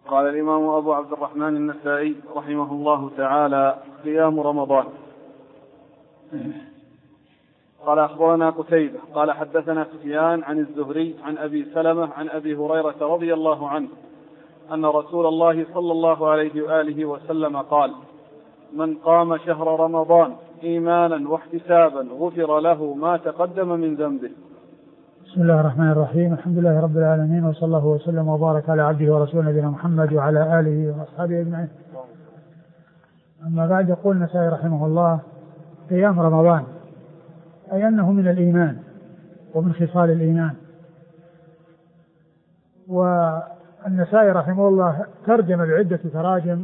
قال الإمام أبو عبد الرحمن النسائي رحمه الله تعالى: قيام رمضان. قال أخبرنا قتيبة قال حدثنا سفيان عن الزهري عن أبي سلمة عن أبي هريرة رضي الله عنه أن رسول الله صلى الله عليه وآله وسلم قال: من قام شهر رمضان إيمانا واحتسابا غفر له ما تقدم من ذنبه. بسم الله الرحمن الرحيم. الحمد لله رب العالمين، وصلى الله وسلم وبارك على عبده ورسوله نبينا محمد وعلى آله وأصحابه أجمعين. أما بعد، يقول النسائي رحمه الله: قيام رمضان، أي أنه من الإيمان ومن خصال الإيمان. والنسائي رحمه الله ترجم بعدة تراجم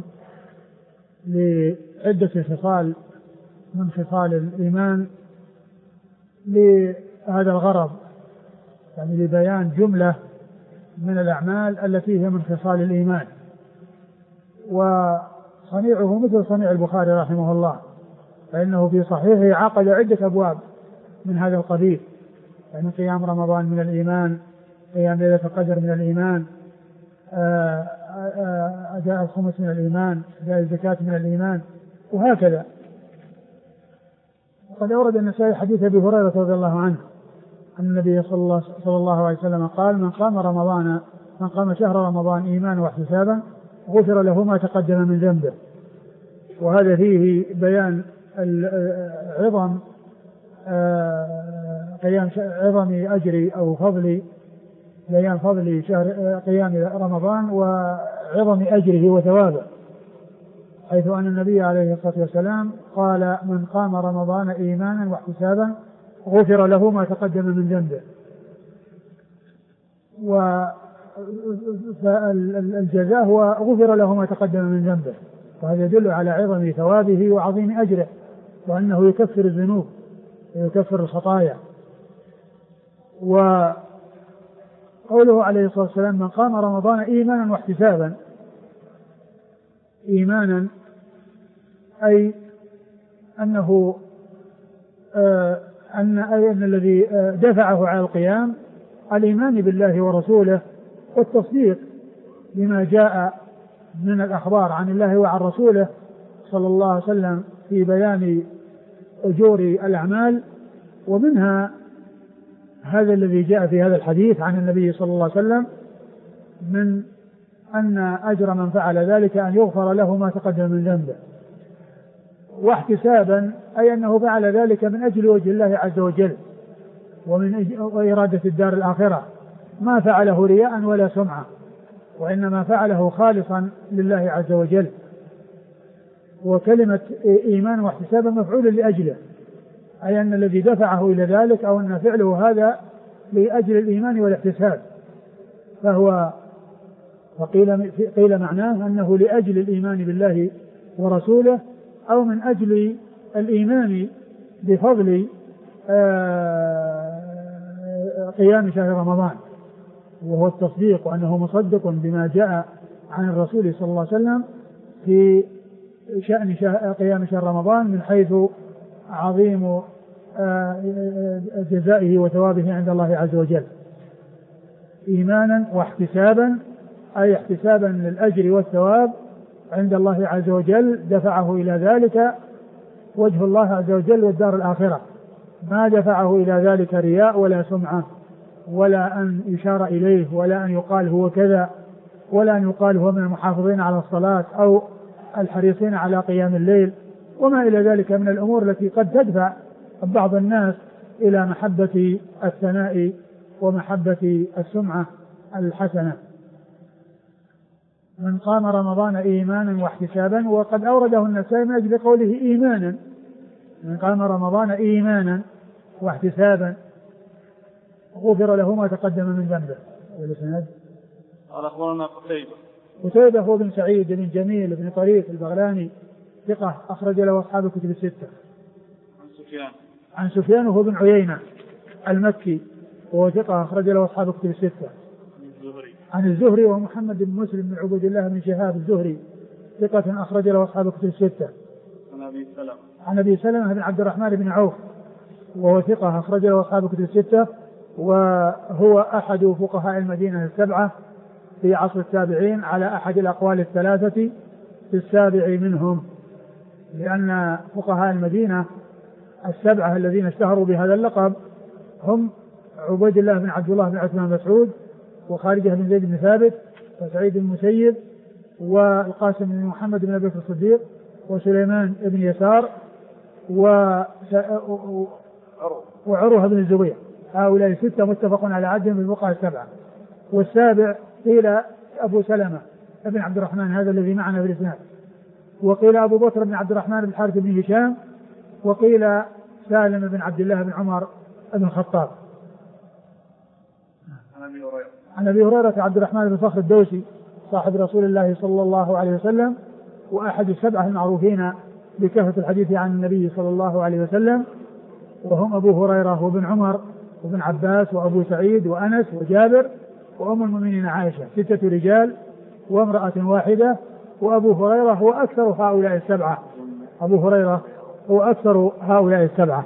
لعدة خصال من خصال الإيمان لهذا الغرض، يعني لبيان جملة من الأعمال التي هي من خصال الإيمان. وصنيعه مثل صنيع البخاري رحمه الله، فإنه في صحيحه عقد عدة أبواب من هذا القبيل، يعني قيام رمضان من الإيمان، قيام ليلة القدر من الإيمان، أداء الخمس من الإيمان، أداء الزكاة من الإيمان، وهكذا. وقد أورد النسائي حديث أبي هريرة رضي الله عنه أن النبي صلى الله عليه وسلم قال: من قام شهر رمضان إيمانا واحتسابا غفر له ما تقدم من ذنبه. وهذا فيه بيان عظم أجر أو فضل، بيان فضل شهر قيام رمضان وعظم أجره وثوابه، حيث أن النبي عليه الصلاة والسلام قال: من قام رمضان إيمانا واحتسابا غفر له ما تقدم من ذنبه. فالجزاء هو غفر له ما تقدم من ذنبه، وهذا يدل على عظم ثوابه وعظيم أجره، وأنه يكفر الذنوب ويكفر الخطايا. وقوله عليه الصلاة والسلام: من قام رمضان إيمانا واحتسابا، إيمانا أي أنه أن الذي دفعه على القيام الإيمان بالله ورسوله والتصديق بما جاء من الأخبار عن الله وعن رسوله صلى الله عليه وسلم في بيان أجور الأعمال. ومنها هذا الذي جاء في هذا الحديث عن النبي صلى الله عليه وسلم من أن أجر من فعل ذلك أن يغفر له ما تقدم من ذنبه. واحتسابا أي أنه فعل ذلك من أجل وجه الله عز وجل وإرادة الدار الآخرة، ما فعله رياء ولا سمعة، وإنما فعله خالصا لله عز وجل. وكلمة إيمان واحتسابا مفعول لأجله، أي أن الذي دفعه إلى ذلك أو أن فعله هذا لأجل الإيمان والاحتساب، قيل معناه أنه لأجل الإيمان بالله ورسوله، أو من أجل الإيمان بفضل قيام شهر رمضان، وهو التصديق، وأنه مصدق بما جاء عن الرسول صلى الله عليه وسلم في شأن قيام شهر رمضان من حيث عظيم جزائه وثوابه عند الله عز وجل. إيمانا واحتسابا أي احتسابا للأجر والثواب عند الله عز وجل، دفعه إلى ذلك وجه الله عز وجل والدار الآخرة، ما دفعه إلى ذلك رياء ولا سمعة، ولا أن يشار إليه، ولا أن يقال هو كذا، ولا أن يقال هو من المحافظين على الصلاة أو الحريصين على قيام الليل، وما إلى ذلك من الأمور التي قد تدفع بعض الناس إلى محبة الثناء ومحبة السمعة الحسنة. من قام رمضان إيمانا واحتسابا، وقد أورده النسائي من أجل قوله إيمانا، من قام رمضان إيمانا واحتسابا غفر له ما تقدم من ذنبه. قال أخبرنا قتيبة هو بن سعيد بن جميل بن طريف البغلاني، ثقة أخرج له أصحاب الكتب الستة. عن سفيان وهو بن عيينة المكي، وهو ثقة أخرج له أصحاب الكتب الستة. عن الزهري ومحمد بن مسلم بن عبد الله بن شهاب الزهري، ثقة أخرج له أصحاب الكتب الستة. عن أبي سلمة بن عبد الرحمن بن عوف، وهو ثقة أخرج له أصحاب الكتب الستة، وهو أحد فقهاء المدينة السبعة، في عصر التابعين على أحد الأقوال الثلاثة في السابع منهم، لأن فقهاء المدينة السبعة الذين اشتهروا بهذا اللقب هم عبيد الله بن عبد الله بن عثمان مسعود، وخارجة بن زيد بن ثابت، وسعيد بن المسيب، والقاسم بن محمد بن أبي بكر الصديق، وسليمان بن يسار، وعروة بن الزبير. هؤلاء ستة متفق على عدهم بالفقهاء السبعة. والسابع قيل أبو سلمة بن عبد الرحمن هذا الذي معنا في الإسناد، وقيل أبو بكر بن عبد الرحمن بن الحارث بن هشام، وقيل سالم بن عبد الله بن عمر بن الخطاب. عن أبي هريرة عبد الرحمن بن صخر الدوسي صاحب رسول الله صلى الله عليه وسلم، وأحد السبعة المعروفين بكثرة الحديث عن النبي صلى الله عليه وسلم، وهم أبو هريرة وابن عمر وابن عباس وأبو سعيد وأنس وجابر وأم المؤمنين عائشة، 6 رجال وامرأة واحدة. وأبو هريرة هو أكثر هؤلاء السبعة، أبو هريرة هو أكثر هؤلاء السبعة.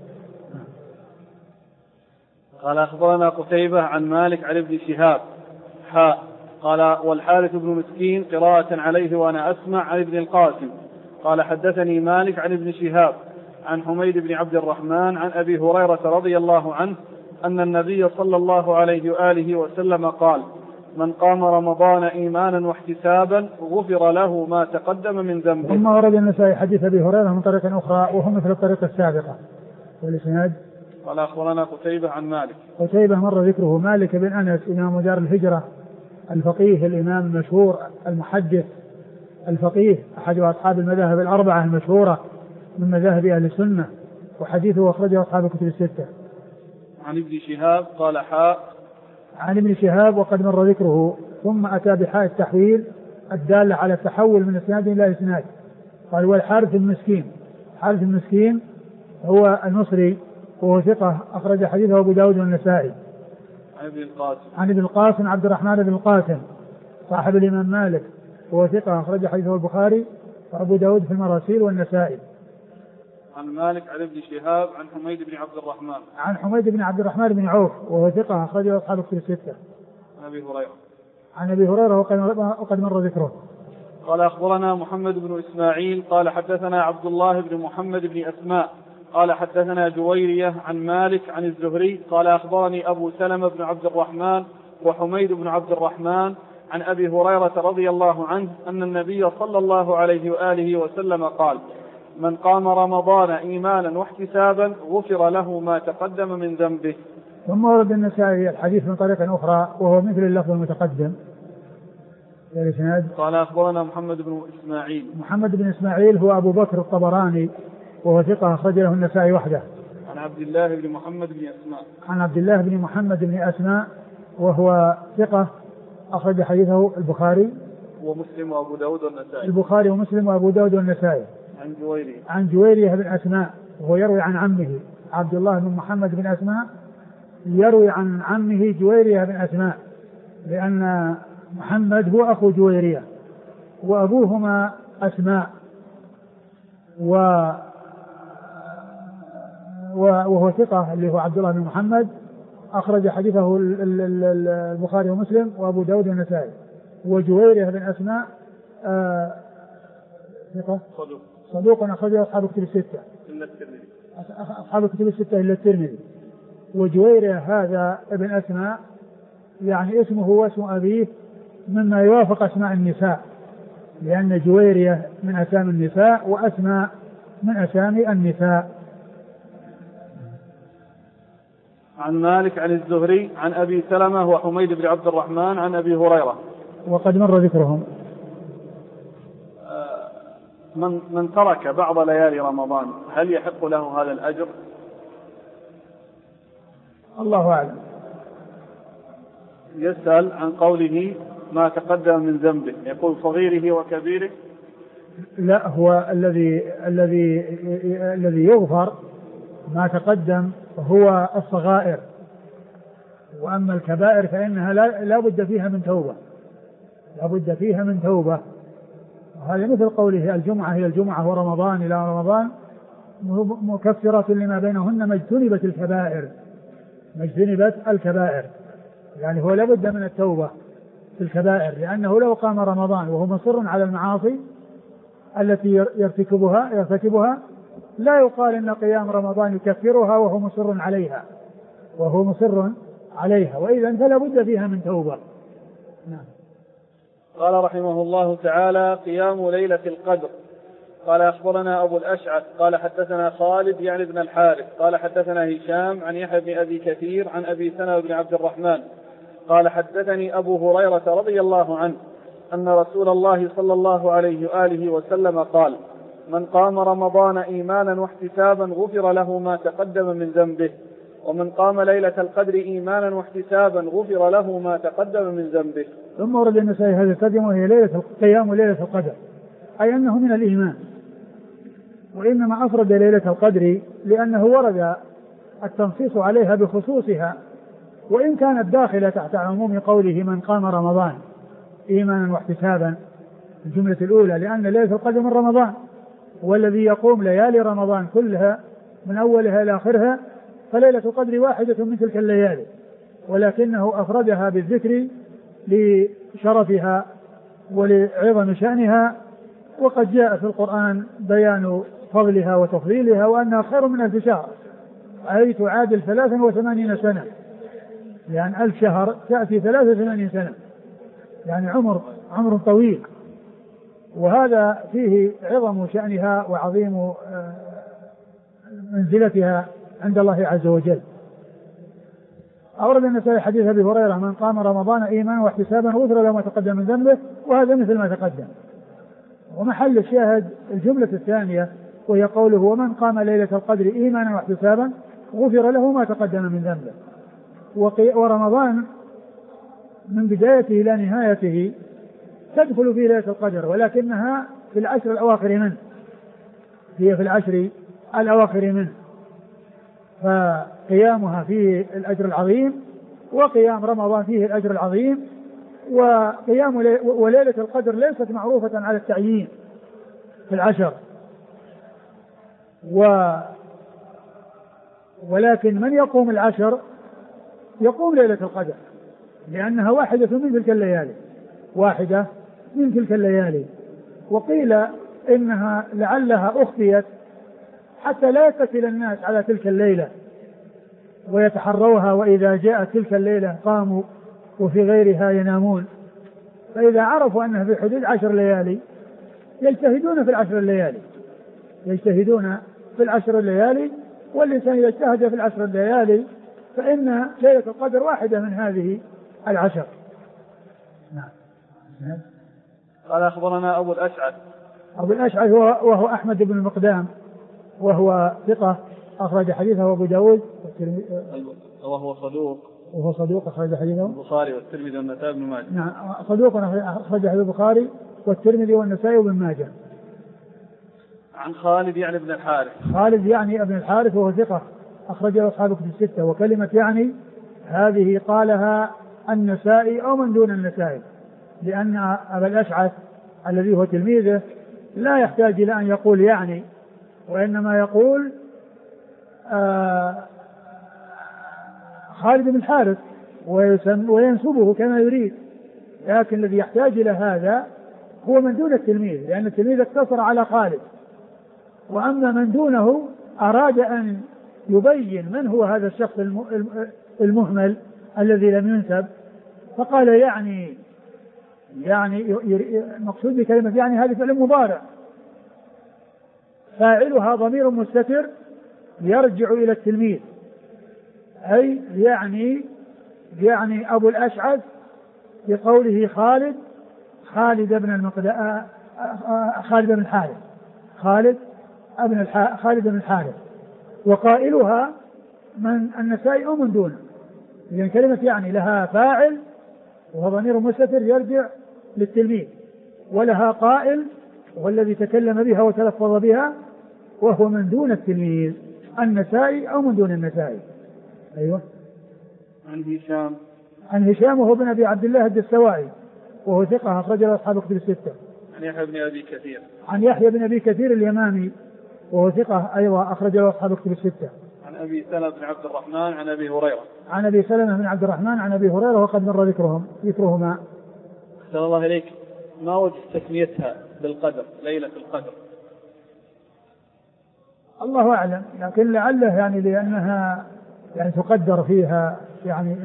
قال أخبرنا قتيبة عن مالك عن ابن شهاب قال والحارث بن مسكين قراءة عليه وأنا أسمع عن ابن القاسم قال حدثني مالك عن ابن شهاب عن حميد بن عبد الرحمن عن أبي هريرة رضي الله عنه أن النبي صلى الله عليه وآله وسلم قال من قام رمضان إيمانا واحتسابا غفر له ما تقدم من ذنبه. ثم ورد النسائي حديث أبي هريرة من طريق أخرى وهم مثل الطريقة السابقة. والإسناد قال أخبرنا قتيبة عن مالك. قتيبة مر ذكره. مالك بن أنس إمام دار الهجرة الفقيه الإمام المشهور المحدث الفقيه، أحد أصحاب المذاهب الأربعة المشهورة من مذاهب أهل السنة، وحديثه أخرجه أصحاب الكتب الستة. عن ابن شهاب قال عن ابن شهاب وقد مر ذكره، ثم أتى بحاء التحويل الدالة على التحول من إسناد إلى إسناد. قال والحارث المسكين. حارث المسكين هو المصري وهو ثقة أخرج حديثه أبو داود والنسائي. عن ابن القاسم عبد الرحمن بن القاسم صاحب الإمام مالك وهو ثقة أخرج حديثه البخاري وأبو داود في المراسيل والنسائي. عن مالك عن ابن شهاب عن حميد بن عبد الرحمن. عن حميد بن عبد الرحمن بن عوف وهو ثقة أخرجه أصحاب الكتب الستة. عن أبي هريرة وقد مر ذكره. قال أخبرنا محمد بن إسماعيل قال حدثنا عبد الله بن محمد بن أسماء قال حدثنا جويرية عن مالك عن الزهري قال أخبرني أبو سلمة بن عبد الرحمن وحميد بن عبد الرحمن عن أبي هريرة رضي الله عنه أن النبي صلى الله عليه وآله وسلم قال من قام رمضان إيمانا واحتسابا غفر له ما تقدم من ذنبه. ثم ورد النسائي الحديث من طريق أخرى وهو مثل اللفظ المتقدم. قال أخبرنا محمد بن إسماعيل. محمد بن إسماعيل هو أبو بكر الطبراني وهو ثقة أخرج له النسائي وحده. عن عبد الله بن محمد بن أسماء. عن عبد الله بن محمد بن أسماء وهو ثقة أخرج حديثه البخاري ومسلم وأبو داود والنسائي. البخاري ومسلم وأبو داود والنسائي. عن جويرية بن أسماء وهو يروي عن عمه عبد الله بن محمد بن أسماء يروي عن عمه جويرية بن أسماء، لأن محمد هو أخو جويرية وأبوهما أسماء، وهو ثقة اللي هو عبد الله بن محمد أخرج حديثه البخاري ومسلم وأبو داود والنسائي. وجويرية بن أسماء ثقة صدوق أخرجه أصحاب الكتب الستة أصحاب الكتب الستة إلا الترمذي. وجويرية هذا ابن أسماء يعني اسمه واسم أبيه مما يوافق أسماء النساء، لأن جويرية من أسامي النساء وأسماء من أسامي النساء. عن مالك عن الزهري عن أبي سلمة وحميد بن عبد الرحمن عن أبي هريرة وقد مر ذكرهم. من ترك بعض ليالي رمضان هل يحق له هذا الأجر؟ الله أعلم. يسأل عن قوله ما تقدم من ذنبه، يقول صغيره وكبيره. لا، هو الذي يغفر ما تقدم هو الصغائر، وأما الكبائر فإنها لا بد فيها من توبة، لا بد فيها من توبة. وهذا مثل قوله الجمعة هي الجمعة ورمضان إلى رمضان مكفرة لما بينهن ما اجتنبت الكبائر، ما اجتنبت الكبائر، يعني هو لا بد من التوبة في الكبائر، لأنه لو قام رمضان وهو مصر على المعاصي التي يرتكبها لا يقال إن قيام رمضان يكفرها وهو مصر عليها، وإذا فلا بد فيها من توبة. نعم. قال رحمه الله تعالى: قيام ليلة القدر. قال أخبرنا أبو الأشعث قال حدثنا خالد يعني بن الحارث قال حدثنا هشام عن يحيى بن أبي كثير عن أبي سلمة بن عبد الرحمن قال حدثني أبو هريرة رضي الله عنه أن رسول الله صلى الله عليه وآله وسلم قال: من قام رمضان إيمانا واحتسابا غفر له ما تقدم من ذنبه، ومن قام ليلة القدر إيمانا واحتسابا غفر له ما تقدم من ذنبه. ثم ورد النسائي هذا الترجمة وهي قيام ليلة القدر، أي أنه من الإيمان، وإنما أفرد ليلة القدر لأنه ورد التنصيص عليها بخصوصها، وإن كانت داخلة تحت عموم قوله من قام رمضان إيمانا واحتسابا الجملة الأولى، لأن ليلة القدر من رمضان، والذي يقوم ليالي رمضان كلها من أولها إلى آخرها فليلة القدر واحدة من تلك الليالي، ولكنه أفردها بالذكر لشرفها ولعظم شأنها، وقد جاء في القرآن بيان فضلها وتفضيلها وأنها خير من 1000 شهر، أي تعادل 83 سنة، يعني 1000 شهر تأتي 83 سنة، يعني عمر طويل، وهذا فيه عظم شأنها وعظيم منزلتها عند الله عز وجل. أورد النسائي حديث أبي هريرة: من قام رمضان إيمانا واحتسابا غفر له ما تقدم من ذنبه، وهذا مثل ما تقدم. ومحل الشاهد الجملة الثانية وهي قوله: ومن قام ليلة القدر إيمانا واحتسابا غفر له ما تقدم من ذنبه. ورمضان من بدايته إلى نهايته تدخل في ليلة القدر، ولكنها في العشر الأواخر منه، هي في العشر الأواخر منه، فقيامها فيه الأجر العظيم، وقيام رمضان فيه الأجر العظيم. وليلة القدر ليست معروفة على التعيين في العشر، ولكن من يقوم العشر يقوم ليلة القدر، لأنها واحدة من تلك الليالي. وقيل إنها لعلها أخفيت حتى لا يتكل الناس على تلك الليلة ويتحروها، وإذا جاءت تلك الليلة قاموا وفي غيرها ينامون، فإذا عرفوا أنها في حدود 10 ليالي يجتهدون في العشر الليالي، والإنسان إذا اجتهد في العشر الليالي فإن ليلة القدر واحدة من هذه العشر. نعم. قال أخبرنا أبو الأشعث وهو أحمد بن المقدام، وهو ثقة أخرج حديثه أبو داود وهو صدوق أخرج حديثه البخاري والترمذي والنسائي وابن ماجه. نعم، صدوق أخرج حديث البخاري والترمذي والنسائي وابن ماجه. عن خالد يعني ابن الحارث وهو ثقة أخرج له أصحاب الكتب الستة. وكلمة يعني هذه قالها النسائي أو من دون النسائي، لأن أبا الأشعث الذي هو تلميذه لا يحتاج إلى أن يقول يعني، وإنما يقول خالد بن الحارث وينسبه كما يريد، لكن الذي يحتاج إلى هذا هو من دون التلميذ، لأن التلميذ اقتصر على خالد، وأما من دونه أراد أن يبين من هو هذا الشخص المهمل الذي لم ينسب، فقال يعني مقصود بكلمة يعني هذه فعل مضارع فاعلها ضمير مستتر يرجع إلى التلميذ، أي يعني أبو الأشعث بقوله خالد بن الحارث، وقائلها من النسائي أو من دونه، لأن كلمة يعني لها فاعل وهو ضمير مستتر يرجع للتلميذ، ولها قائل والذي تكلم بها وتلفظ بها وهو من دون التلميذ، النسائي أو من دون النسائي. أيوة. عن هشام وهو بن أبي عبد الله الدستوائي وهو ثقة أخرج له أصحاب الكتب الستة. عن يحيى بن أبي كثير اليمامي وهو ثقة أيضا أخرج له أصحاب الكتب الستة. عن أبي سلمة بن عبد الرحمن عن أبي هريرة. عن أبي سلمة بن عبد الرحمن عن أبي هريرة وقد مر ذكرهما. أحسن الله إليك، ما وجه تسميتها بالقدر، ليلة القدر؟ الله أعلم، لكن لعله يعني لأنها يعني تقدر فيها يعني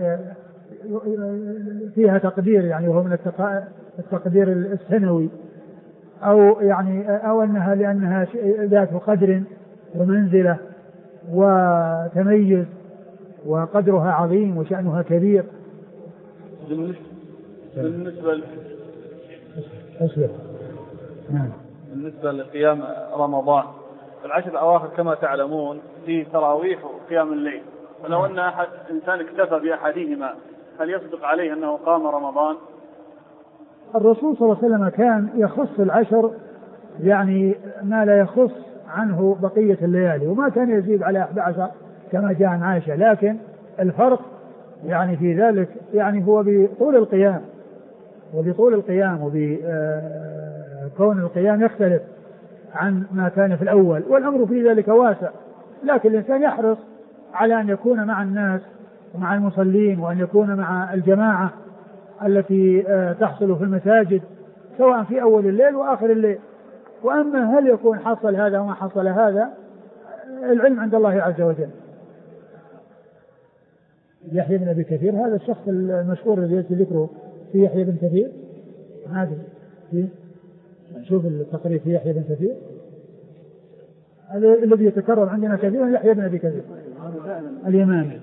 فيها تقدير، يعني وهو من التقدير السنوي، أو يعني أو أنها لأنها ذات قدر ومنزلة وتميز وقدرها عظيم وشأنها كبير. بالنسبة لقيام رمضان في العشر الأواخر كما تعلمون في تراويح وقيام الليل، فلو أن إنسان اكتفى بأحدهما هل يصدق عليه أنه قام رمضان؟ الرسول صلى الله عليه وسلم كان يخص العشر يعني ما لا يخص عنه بقية الليالي، وما كان يزيد على 11 كما جاء عن عائشة، لكن الفرق يعني في ذلك يعني هو بطول القيام، وبطول القيام وبكون القيام يختلف عن ما كان في الأول، والأمر في ذلك واسع، لكن الإنسان يحرص على أن يكون مع الناس ومع المصلين، وأن يكون مع الجماعة التي تحصل في المساجد سواء في أول الليل وآخر الليل. وأما هل يكون حصل هذا وما حصل هذا، العلم عند الله عز وجل. يحيى بن أبي كثير هذا الشخص المشهور الذي يأتي ذكره في يحيى بن كثير، هذا نشوف التقرير في يحيى بن كثير الذي يتكرر عندنا كثيرا، يحيى بن أبي كثير اليمامي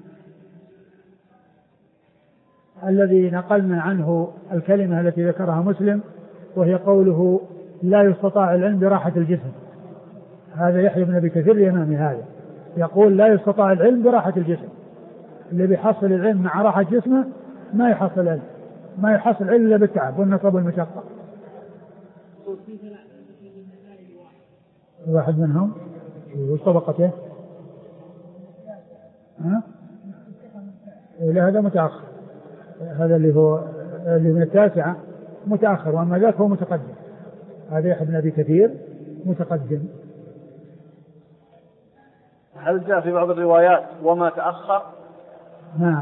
الذي نقلنا عنه الكلمة التي ذكرها مسلم، وهي قوله لا يستطاع العلم براحة الجسم. هذا يحيى بن أبي كثير اليمامي هذا يقول لا يستطاع العلم براحة الجسم، اللي بيحصل العلم مع راحة جسمه ما يحصل العلم، ما يحصل العلم إلا بالتعب والنصب والمشقة. واحد منهم وش طبقته؟ لا هذا متأخر، هذا اللي هو اللي من التاسعة متأخر، وأما ذاك هو متقدم. هذا يحيى بن أبي كثير متقدم. هل جاء في بعض الروايات وما تأخر؟ نعم.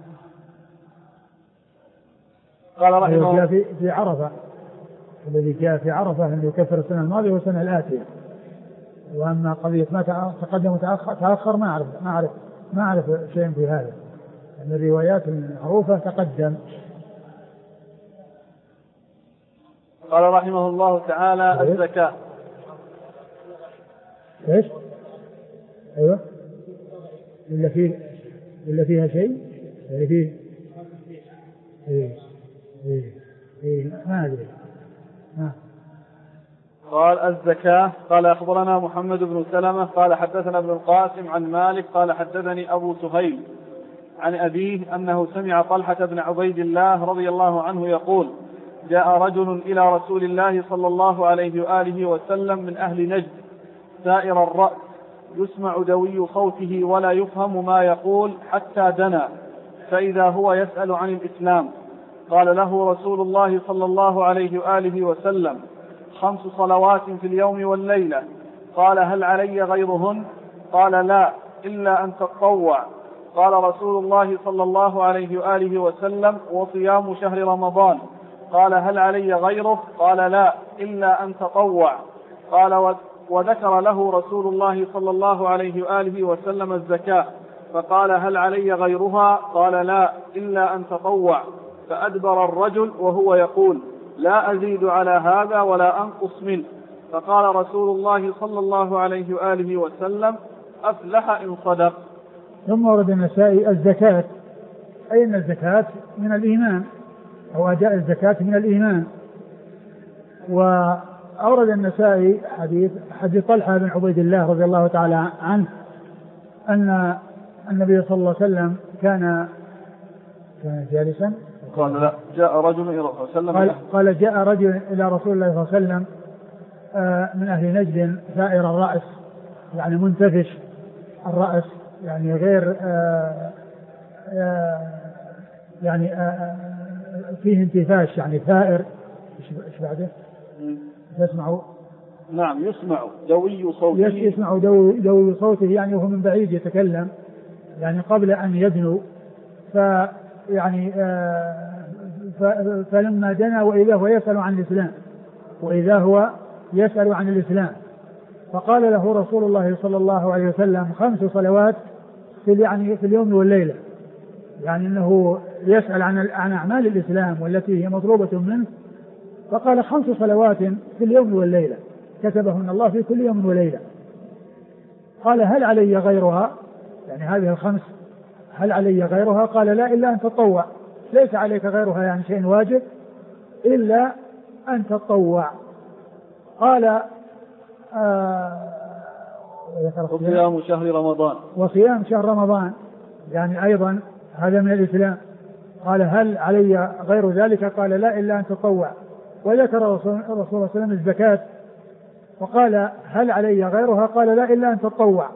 قال رحمه الله في عرفة، الذي جاء في عرفة أنه يكفر السنة الماضية والسنة الآتية. وأما قضية ما تقدم وتأخر ما أعرف شيء في هذا، أن الروايات المعروفة تقدم. قال رحمه الله تعالى الزكاة. ايش؟ ايوه ولا فيها شيء يعني فيه ما ادري. قال الزكاة. قال أخبرنا محمد بن سلمة قال حدثنا ابن القاسم عن مالك قال حدثني أبو سهيل عن أبيه أنه سمع طلحة بن عبيد الله رضي الله عنه يقول جاء رجل إلى رسول الله صلى الله عليه وآله وسلم من أهل نجد سائر الرأس يسمع دوي صوته ولا يفهم ما يقول حتى دنا، فإذا هو يسأل عن الإسلام. قال له رسول الله صلى الله عليه وآله وسلم 5 صلوات في اليوم والليلة. قال هل علي غيرهن؟ قال لا إلا أن تتطوع. قال رسول الله صلى الله عليه وآله وسلم وصيام شهر رمضان. قال هل علي غيره؟ قال لا إلا أن تطوع. قال وذكر له رسول الله صلى الله عليه وآله وسلم الزكاة، فقال هل علي غيرها؟ قال لا إلا أن تطوع. فأدبر الرجل وهو يقول لا أزيد على هذا ولا أنقص منه. فقال رسول الله صلى الله عليه وآله وسلم أفلح إن صدق. ثم ورد النسائي الزكاة، أي أن الزكاة من الإيمان أو أداء الزكاة من الإيمان. وأورد النسائي حديث طلحة بن عبيد الله رضي الله تعالى عنه أن النبي صلى الله عليه وسلم كان جالسا. قال لا جاء رجل إلى رسول الله قال جاء رجل إلى رسول الله صلى الله عليه وسلم من أهل نجد ثائر الرأس، يعني منتفش الرأس، يعني غير يعني فيه انتفاش، يعني ثائر. ايش بعده؟ يسمع. نعم يسمع دوي صوته. يسمع دوي صوته، يعني وهو من بعيد يعني قبل أن يدنو، فيعني فلما دنا وإذا هو يسأل عن الإسلام، وإذا هو يسأل عن الإسلام، فقال له رسول الله صلى الله عليه وسلم 5 صلوات في اليوم والليلة، يعني أنه يسأل عن أعمال الإسلام والتي هي مطلوبة منه، فقال 5 صلوات في اليوم والليلة كتبهن الله في كل يوم وليلة. قال هل علي غيرها؟ يعني هذه 5 هل علي غيرها؟ قال لا إلا أن تطوع، ليس عليك غيرها يعني شيء واجب إلا أن تطوع. قال وصيام شهر رمضان، وصيام شهر رمضان يعني أيضا هذا من الإسلام. قال هل علي غير ذلك؟ قال لا إلا أن تطوع. وذكر رسول الله صلى الله عليه وسلم الزكاة، وقال هل علي غيرها؟ قال لا إلا أن تطوع.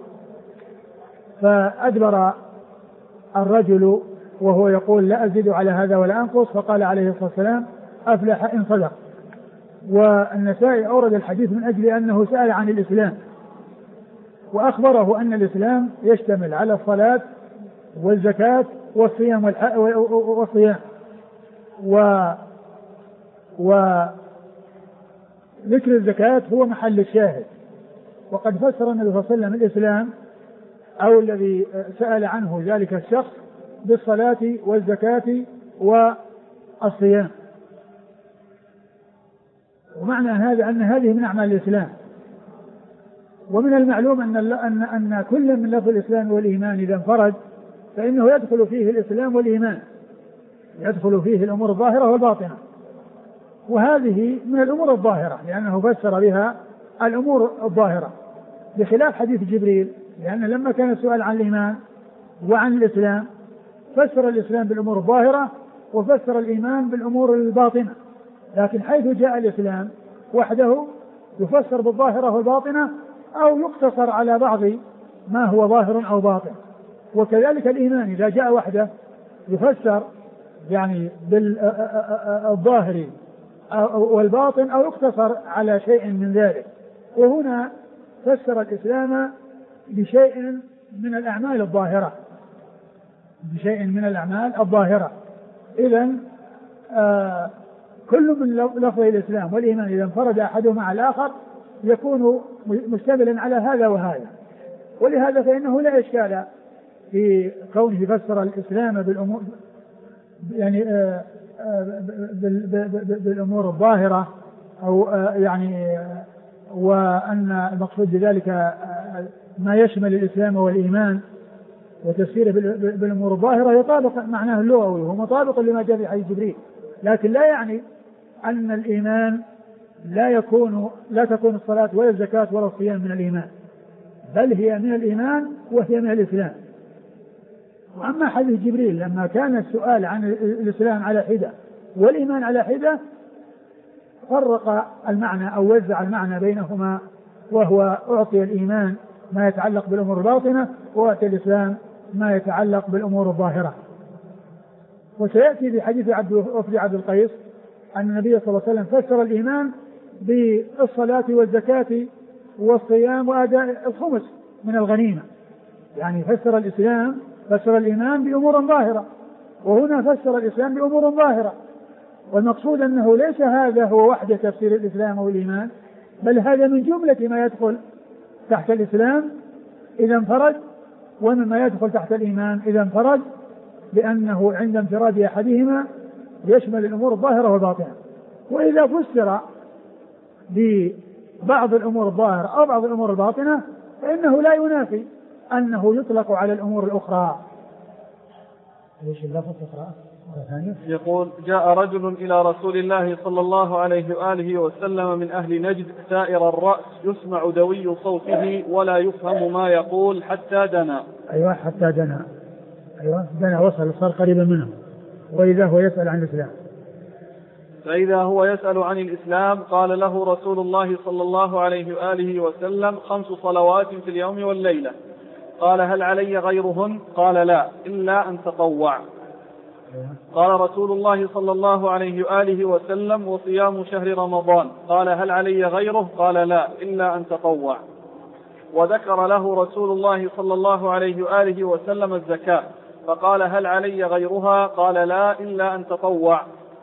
فأدبر الرجل وهو يقول لا أزيد على هذا ولا أنقص، فقال عليه الصلاة والسلام أفلح إن صدق. والنسائي أورد الحديث من أجل أنه سأل عن الإسلام، وأخبره أن الإسلام يشتمل على الصلاة والزكاة والصيام وذكر الزكاة هو محل الشاهد. وقد فسر النبي صلى الله عليه وسلم الإسلام أو الذي سأل عنه ذلك الشخص بالصلاة والزكاة والصيام. ومعنى هذا أن هذه من أعمال الإسلام. ومن المعلوم أن كل من لفظ الإسلام والإيمان إذا انفرد فإنه يدخل فيه الإسلام والإيمان، يدخل فيه الأمور الظاهرة والباطنة، وهذه من الأمور الظاهرة لأنه فسر بها الأمور الظاهرة، بخلاف حديث جبريل، لأن لما كان السؤال عن الإيمان وعن الإسلام فسر الإسلام بالأمور الظاهرة وفسر الإيمان بالأمور الباطنة. لكن حيث جاء الإسلام وحده يفسر بالظاهرة والباطنة أو يقتصر على بعض ما هو ظاهر أو باطن. وكذلك الإيمان إذا جاء وحده يفسر يعني بالظاهر والباطن أو يقتصر على شيء من ذلك. وهنا فسر الإسلام بشيء من الأعمال الظاهرة، بشيء من الأعمال الظاهرة. إذن كل من لفظ الإسلام والإيمان إذا انفرد أحدهما على الآخر يكون مشتملا على هذا وهذا. ولهذا فإنه لا إشكال في كونه فسر الإسلام بالأمور يعني بالأمور الظاهرة أو يعني وأن المقصود بذلك ما يشمل الإسلام والإيمان وتفسيره بالأمور الظاهرة يطابق معناه اللغوي وهو مطابق لما جاء في حديث جبريل. لكن لا يعني أن الإيمان لا تكون الصلاة ولا الزكاة ولا الصيام من الإيمان، بل هي من الإيمان وهي من الإسلام. وأما حديث جبريل لما كان السؤال عن الإسلام على حدة والإيمان على حدة فرق المعنى أو وزع المعنى بينهما، وهو أعطي الإيمان ما يتعلق بالأمور الباطنة وأعطي الإسلام ما يتعلق بالأمور الظاهرة. وسيأتي في حديث وفد عبد القيس أن النبي صلى الله عليه وسلم فسر الإيمان بالصلاة والزكاة والصيام وأداء الخمس من الغنيمة، يعني فسر الإيمان بأمور ظاهرة، وهنا فسر الإسلام بأمور ظاهرة. والمقصود أنه ليس هذا هو وحده تفسير الإسلام والإيمان، بل هذا من جملة ما يدخل تحت الإسلام إذا انفرد، ومما يدخل تحت الإيمان إذا انفرد، لأنه عند انفراد أحدهما يشمل الأمور الظاهرة والباطنة. وإذا فسر ببعض الأمور الظاهرة أو بعض الأمور الباطنة فإنه لا ينافي أنه يطلق على الأمور الأخرى. ليش اللفظ تقرأ؟ يقول جاء رجل إلى رسول الله صلى الله عليه وآله وسلم من أهل نجد سائر الرأس يسمع دوي صوته ولا يفهم ما يقول حتى دنا. أيوة حتى دنا، أيوة دنا وصل صار قريبا منه. وإذا هو يسأل عن الإسلام، فإذا هو يسأل عن الإسلام قال له رسول الله صلى الله عليه وآله وسلم 5 صلوات في اليوم والليلة. قال هل علي غيرهن؟ قال لا إلا أن تطوع. قال رسول الله صلى الله عليه وآله وسلم وصيام شهر رمضان. قال هل علي غيره؟ قال لا إلا أن تطوع. وذكر له رسول الله صلى الله عليه وآله وسلم الزكاة، فقال هل علي غيرها؟ قال لا إلا أن تطوع.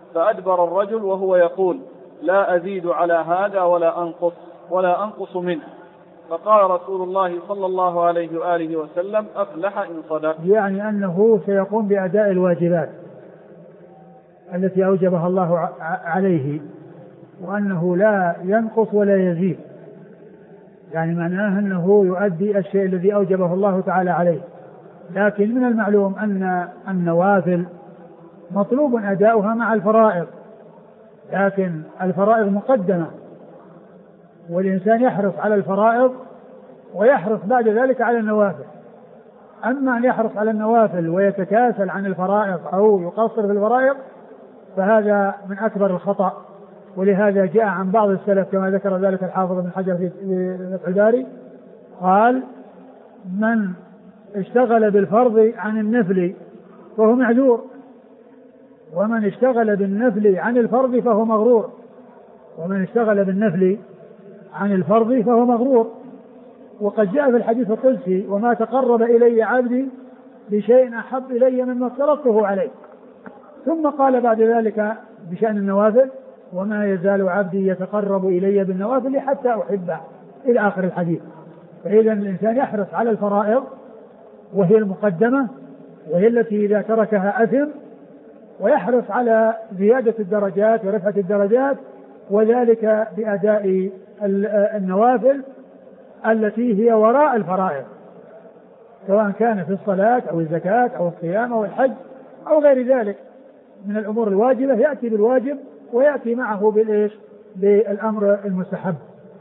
فأدبر الرجل وهو يقول: لا أزيد على هذا ولا أنقص منه. فقال رسول الله صلى الله عليه وآله وسلم: أفلح إن صدق. يعني أنه سيقوم بأداء الواجبات التي أوجبها الله عليه، وأنه لا ينقص ولا يزيد، يعني معناه أنه يؤدي الشيء الذي أوجبه الله تعالى عليه. لكن من المعلوم أن النوافل مطلوب أداؤها مع الفرائض، لكن الفرائض مقدمة، والإنسان يحرص على الفرائض ويحرص بعد ذلك على النوافل. أما أن يحرص على النوافل ويتكاسل عن الفرائض أو يقصر في الفرائض فهذا من أكبر الخطأ. ولهذا جاء عن بعض السلف كما ذكر ذلك الحافظ بن حجر في فتح الباري، قال: من اشتغل بالفرض عن النفل فهو معذور، ومن اشتغل بالنفل عن الفرض فهو مغرور. ومن اشتغل بالنفل عن الفرض فهو مغرور. وقد جاء في الحديث القدسي: وما تقرب إلي عبدي بشيء أحب إلي مما افترضته عليه. ثم قال بعد ذلك بشأن النوافل: وما يزال عبدي يتقرب إلي بالنوافل حتى أحبه، إلى آخر الحديث. فإذا الإنسان يحرص على الفرائض وهي المقدمة وهي التي إذا تركها أثم، ويحرص على زيادة الدرجات ورفعة الدرجات، وذلك بأداء النوافل التي هي وراء الفرائض، سواء كان في الصلاة أو الزكاة أو الصيام أو الحج أو غير ذلك من الأمور الواجبة. يأتي بالواجب ويأتي معه بالأمر المستحب.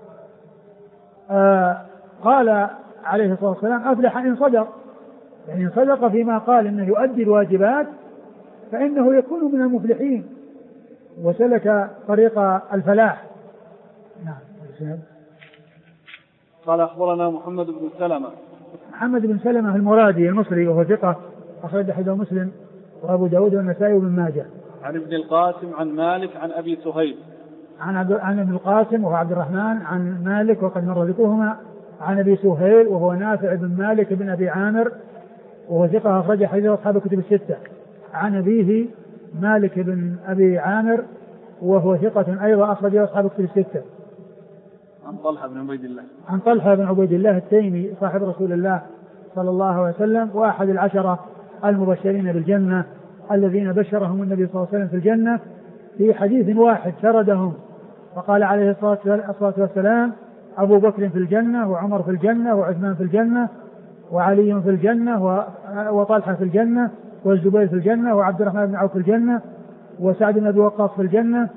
قال عليه الصلاة والسلام: أفلح إن صدق، يعني إن صدق فيما قال إنه يؤدي الواجبات فإنه يكون من المفلحين وسلك طريق الفلاح. نعم. قال: أخبرنا محمد بن سلمة. محمد بن سلمة المرادي المصري وهو ثقة، أخرج حديثه مسلم وأبو داود والنسائي وابن ماجه. عن ابن القاسم عن مالك عن أبي سهيل. عن ابن القاسم وهو عبد الرحمن عن مالك وقد مر ذكرهما. عن أبي سهيل وهو نافع بن مالك بن أبي عامر وهو ثقة، أخرج حديثه أصحاب الكتب الستة. عن أبيه مالك بن أبي عامر وهو ثقة أيضا، أخرج أصحاب الكتب الستة. عن طلحة بن عبيد الله. عن طلحة بن عبيد الله التيمي صاحب رسول الله صلى الله عليه وسلم، وأحد العشرة المبشرين بالجنة الذين بشرهم النبي صلى الله عليه وسلم في الجنة في حديث واحد سردهم، فقال عليه الصلاة والسلام: أبو بكر في الجنة، وعمر في الجنة، وعثمان في الجنة، وعلي في الجنة، وطلحة في الجنة، والزبير في الجنة، وعبد الرحمن بن عوف في الجنة، وسعد بن أبي وقاص في الجنة،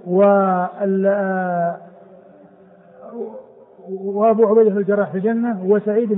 وأبو عبيدة الجراح في الجنة، وسعيد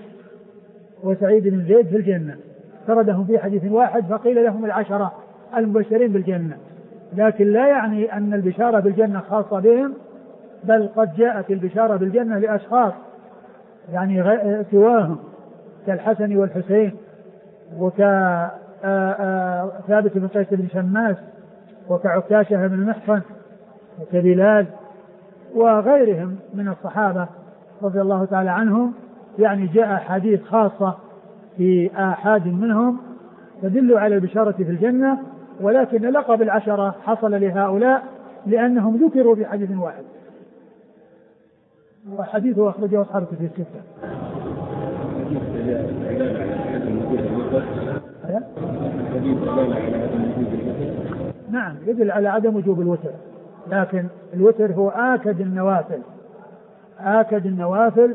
بن زيد في الجنة. سردهم في حديث واحد فقيل لهم العشرة المبشرين بالجنة، لكن لا يعني أن البشارة بالجنة خاصة بهم، بل قد جاءت البشارة بالجنة لأشخاص يعني سواهم كالحسن والحسين وكثابت بن قيس بن شماس وكعكاشة بن محصن وكبلال وغيرهم من الصحابة رضي الله تعالى عنهم. يعني جاء حديث خاصة في آحاد منهم تدل على البشارة في الجنة، ولكن لقب العشرة حصل لهؤلاء لأنهم ذكروا في حديث واحد، وحديثه أخرجه أصحاب الكتب الستة. نعم، يدل على عدم وجوب الوتر، لكن الوتر هو آكد النوافل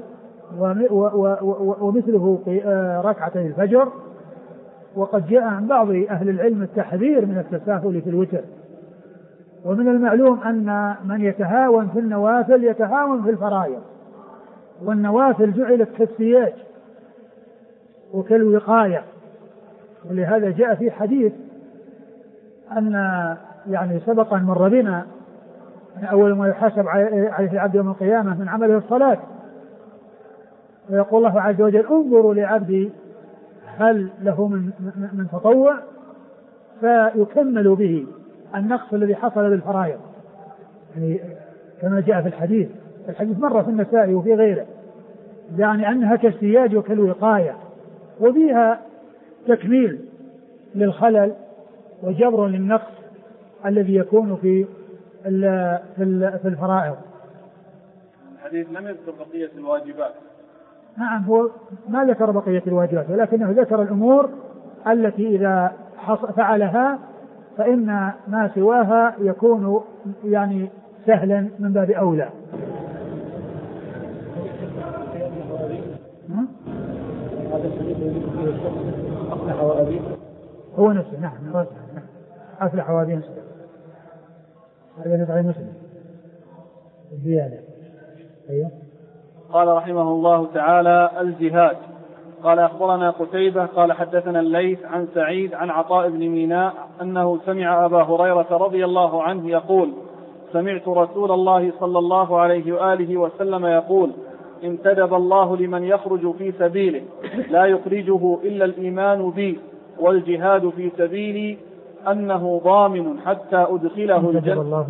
ومثله ركعتي الفجر. وقد جاء عن بعض أهل العلم التحذير من التساهل في الوتر. ومن المعلوم أن من يتهاون في النوافل يتهاون في الفرائض، والنوافل جعلت كالسياج وكالوقاية. ولهذا جاء في حديث أن يعني سبق أن مر بنا أن أول ما يحاسب عليه العبد يوم القيامة من عمله الصلاة، ويقول الله عز وجل: انظروا لعبدي هل له من تطوع، فيكمل به النقص الذي حصل بالفرائض، يعني كما جاء في الحديث مرة في النسائي وفي غيره، يعني أنها كالسياج وكالوقاية، وفيها تكميل للخلل وجبر للنقص الذي يكون في الفرائض. الحديث لم يذكر بقية الواجبات. نعم، هو ما ذكر بقية الواجبات، ولكنه ذكر الأمور التي إذا فعلها فإن ما سواها يكون يعني سهلا من باب أولى. هو نفسه. نعم، أفلح وأبي مسلم. هذا نفع مسلم زيادة. أيوه. قال رحمه الله تعالى: الجهاد. قال أخبرنا قتيبة قال حدثنا الليث عن سعيد عن عطاء بن ميناء أنه سمع أبا هريرة رضي الله عنه يقول: سمعت رسول الله صلى الله عليه وآله وسلم يقول: انتدب الله لمن يخرج في سبيله لا يخرجه إلا الإيمان بي والجهاد في سبيلي أنه ضامن حتى أدخله الجنة.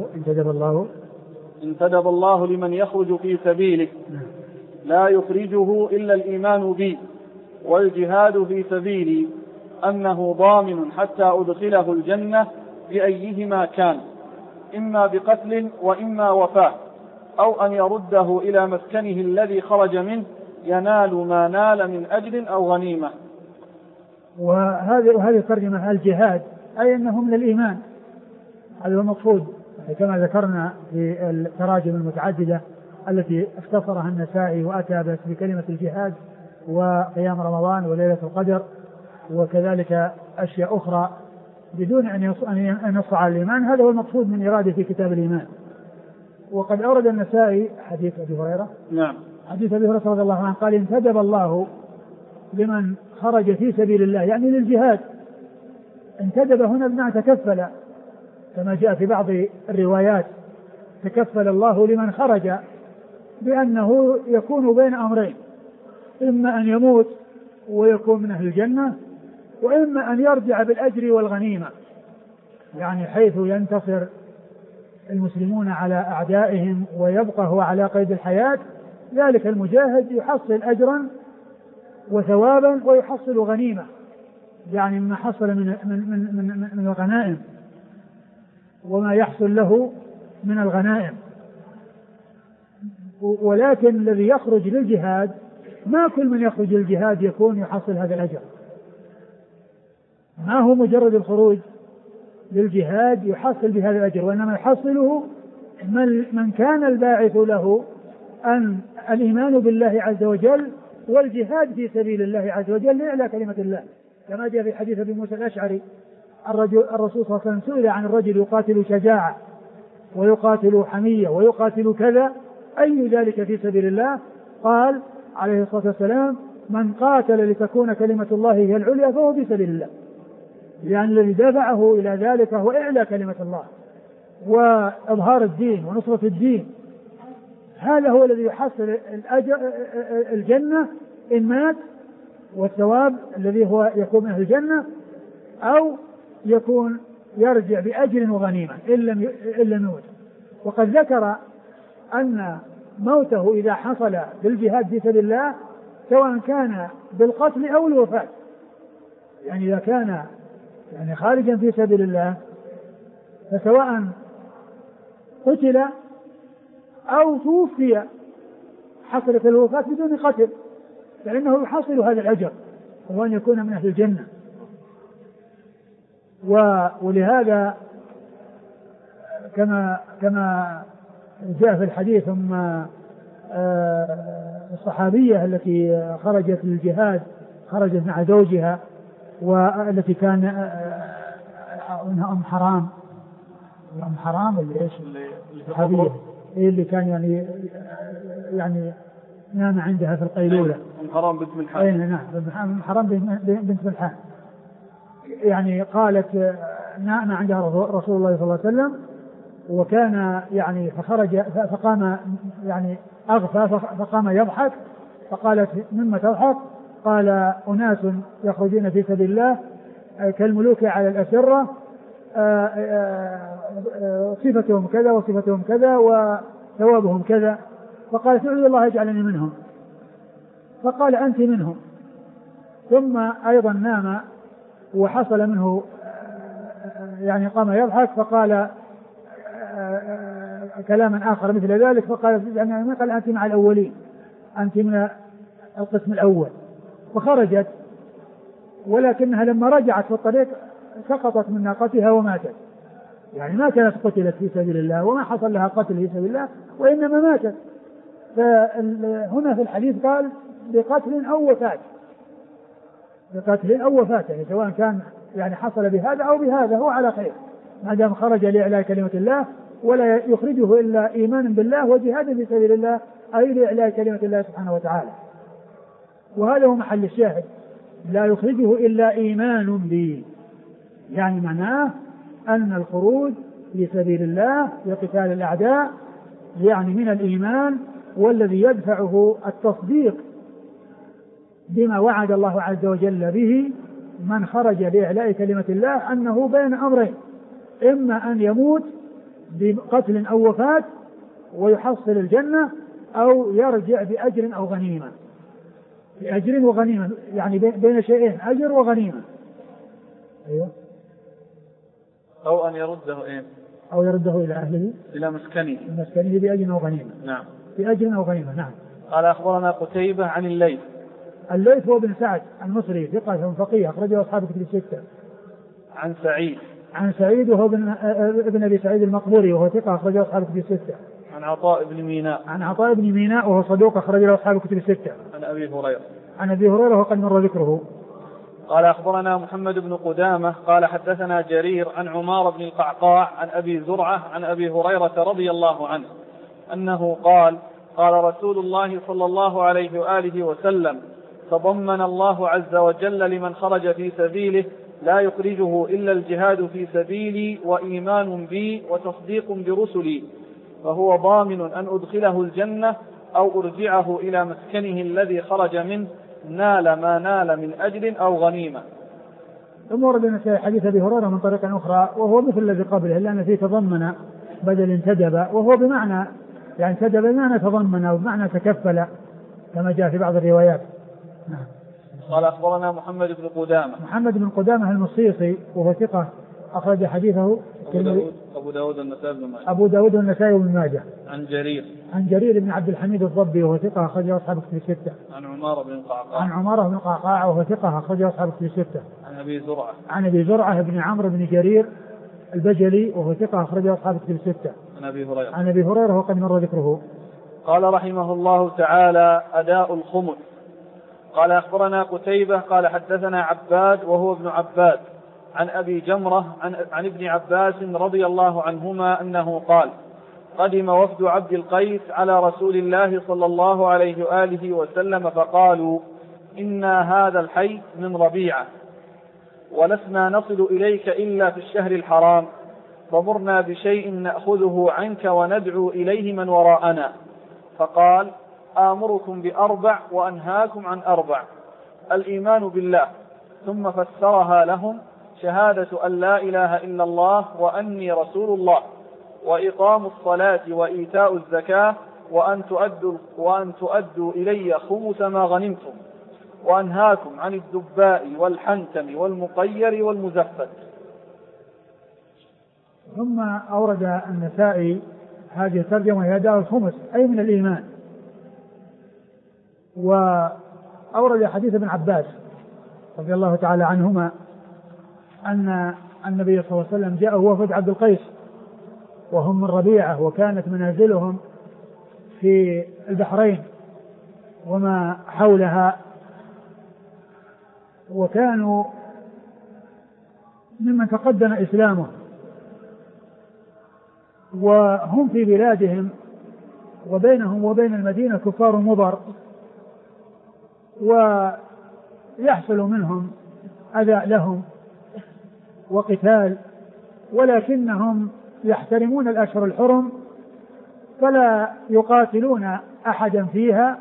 انتدب الله لمن يخرج في سبيله لا يخرجه إلا الإيمان بي والجهاد في سبيلي أنه ضامن حتى أدخله الجنة بأيهما كان، إما بقتل وإما وفاة، أو أن يرده إلى مسكنه الذي خرج منه ينال ما نال من أجر أو غنيمة. وهذه الترجمة الجهاد أي أنه من الإيمان، هذا هو المقصود كما ذكرنا في التراجم المتعددة التي اختصرها النسائي وأتى بس بكلمة الجهاد وقيام رمضان وليلة القدر وكذلك أشياء أخرى بدون أن ينص على الإيمان. هذا هو المقصود من إرادة في كتاب الإيمان. وقد أورد النسائي حديث أبي هريرة. نعم. حديث أبي هريرة رضي الله عنه قال: انتدب الله لمن خرج في سبيل الله، يعني للجهاد. انتدب هنا بمعنى تكفل، كما جاء في بعض الروايات: تكفل الله لمن خرج بأنه يكون بين أمرين، إما أن يموت ويكون من أهل الجنة، وإما أن يرجع بالأجر والغنيمة، يعني حيث ينتصر المسلمون على أعدائهم ويبقى هو على قيد الحياة. ذلك المجاهد يحصل أجرا وثوابا ويحصل غنيمة، يعني ما حصل من الغنائم وما يحصل له من الغنائم. ولكن الذي يخرج للجهاد ما كل من يخرج للجهاد يكون يحصل هذا الأجر، ما هو مجرد الخروج للجهاد يحصل بهذا الأجر، وإنما يحصله من كان الباعث له أن الإيمان بالله عز وجل والجهاد في سبيل الله عز وجل لإعلاء كلمة الله، كما جاء في حديث أبي موسى الأشعري: الرسول صلى الله عليه وسلم سئل عن الرجل يقاتل شجاعة ويقاتل حمية ويقاتل كذا، أي ذلك في سبيل الله؟ قال عليه الصلاة والسلام: من قاتل لتكون كلمة الله هي العليا فهو في سبيل الله. يعني الذي دفعه إلى ذلك هو إعلاء كلمة الله وإظهار الدين ونصرة الدين. هذا هو الذي يحصل الجنة إن مات، والثواب الذي هو يكون من أهل الجنة، أو يكون يرجع بأجر وغنيمة إن لم يموت. وقد ذكر أن موته إذا حصل بالجهاد في سبيل الله سواء كان بالقتل أو الوفاة، يعني إذا كان يعني خارجا في سبيل الله فسواء قتل أو توفي حصلت الوفاة بدون قتل، فإنه يحصل هذا الأجر وأن يكون من أهل الجنة. ولهذا كما جاء في الحديث الصحابية التي خرجت للجهاد خرجت مع زوجها، والتي كان انها ام حرام اللي ايش الصحابية اللي كان يعني نام عندها في القيلولة. ام حرام بنت ملحان. نعم، ام حرام بنت ملحان. يعني قالت نام عندها رسول الله صلى الله عليه وسلم، وكان يعني فخرج فقام يعني أغفى فقام يضحك، فقالت: مما تضحك؟ قال: أناس يخرجون في سبيل الله كالملوك على الأسرة، صفتهم كذا وصفتهم كذا وثوابهم كذا. فقالت: ادعو الله يجعلني منهم. فقال: أنت منهم. ثم أيضا نام وحصل منه يعني قام يضحك فقال كلاما آخر مثل ذلك، فقال يعني قال أنت مع الأولين، أنت من القسم الأول، فخرجت. ولكنها لما رجعت في الطريق سقطت من ناقتها وماتت، يعني ما كانت قتلت في سبيل الله وما حصل لها قتل في سبيل الله وإنما ماتت. فهنا في الحديث قال بقتل أو وفاة، بقتل أو وفاة، يعني سواء كان يعني حصل بهذا أو بهذا هو على خير ما دام خرج لإعلاء كلمة الله، ولا يخرجه إلا إيمان بالله وجهاد في سبيل الله، أي لإعلاء كلمة الله سبحانه وتعالى. وهذا هو محل الشاهد، لا يخرجه إلا إيمان بي، يعني معناه أن الخروج في سبيل الله لقتال الأعداء يعني من الإيمان، والذي يدفعه التصديق بما وعد الله عز وجل به من خرج لإعلاء كلمة الله، أنه بين أمرين، إما أن يموت بقتل أو وفاة ويحصل الجنة، أو يرجع بأجر أو غنيمة، بأجر وغنيمة، يعني بين شيئين، أجر وغنيمة. أيوة. أو أن يرده إيه؟ أو يرده إلى أهله، إلى مسكنه بأجر أو غنيمة. نعم، بأجر أو غنيمة. نعم. قال أخبرنا قتيبة عن الليث. الليث هو بن سعد المصري ثقة فقيه أخرجه أصحاب الكتب الستة. عن سعيد وهو ابن أبي سعيد المقبوري وهو ثقة أخرجه أصحاب الكتب الستة. عن عطاء بن ميناء وهو صدوق أخرجه أصحاب الكتب الستة. عن أبي هريرة وقد مر ذكره. قال أخبرنا محمد بن قدامة قال حدثنا جرير عن عمار بن القعقاع عن أبي زرعة عن أبي هريرة رضي الله عنه أنه قال قال رسول الله صلى الله عليه وآله وسلم: تضمن الله عز وجل لمن خرج في سبيله لا يخرجه إلا الجهاد في سبيلي وإيمان بي وتصديق برسلي، فهو ضامن أن أدخله الجنة أو أرجعه إلى مسكنه الذي خرج منه، نال ما نال من أجر أو غنيمة. ثم ورد في حديث أبي هريرة من طريق أخرى وهو مثل الذي قبله، إلا أن فيه تضمن بدل انتدب، وهو بمعنى يعني انتدب بمعنى تضمن أو بمعنى تكفل كما جاء في بعض الروايات. قال أخبرنا محمد بن قدامة المصيصي وهو ثقة أخرج حديثه أبو داود والنسائي وابن ماجه. عن جرير بن عبد الحميد الضبي وهو ثقة أخرجه أصحاب الكتب الستة. عن عمارة بن القعقاع وهو ثقة أخرجه أصحاب الكتب الستة. عن أبي زرعة بن عمرو بن جرير البجلي وهو ثقة أخرجه أصحاب الكتب الستة. عن أبي هريرة وقد مر ذكره. قال رحمه الله تعالى: أداء الخمس. قال أخبرنا قتيبة قال حدثنا عباد وهو ابن عباد عن أبي جمرة عن ابن عباس رضي الله عنهما أنه قال: قدم وفد عبد القيس على رسول الله صلى الله عليه وآله وسلم فقالوا: إنا هذا الحي من ربيعة ولسنا نصل إليك إلا في الشهر الحرام، فمرنا بشيء نأخذه عنك وندعو إليه من وراءنا. فقال: آمركم بأربع وأنهاكم عن أربع: الإيمان بالله، ثم فسرها لهم: شهادة أن لا إله إلا الله وأني رسول الله، وإقام الصلاة وإيتاء الزكاة، وأن تؤدوا إلي خمس ما غنمتم، وأنهاكم عن الدباء والحنتم والمقير والمزفت. ثم أورد النسائي هذه الترجمة هي أداء الخمس أي من الإيمان. وأورد حديث ابن عباس رضي الله تعالى عنهما أن النبي صلى الله عليه وسلم جاء وفد عبد القيس وهم من ربيعة، وكانت منازلهم في البحرين وما حولها، وكانوا ممن تقدم إسلامه، وهم في بلادهم وبينهم وبين المدينة كفار مضر، ويحصل منهم أذى لهم وقتال، ولكنهم يحترمون الأشهر الحرم فلا يقاتلون أحدا فيها.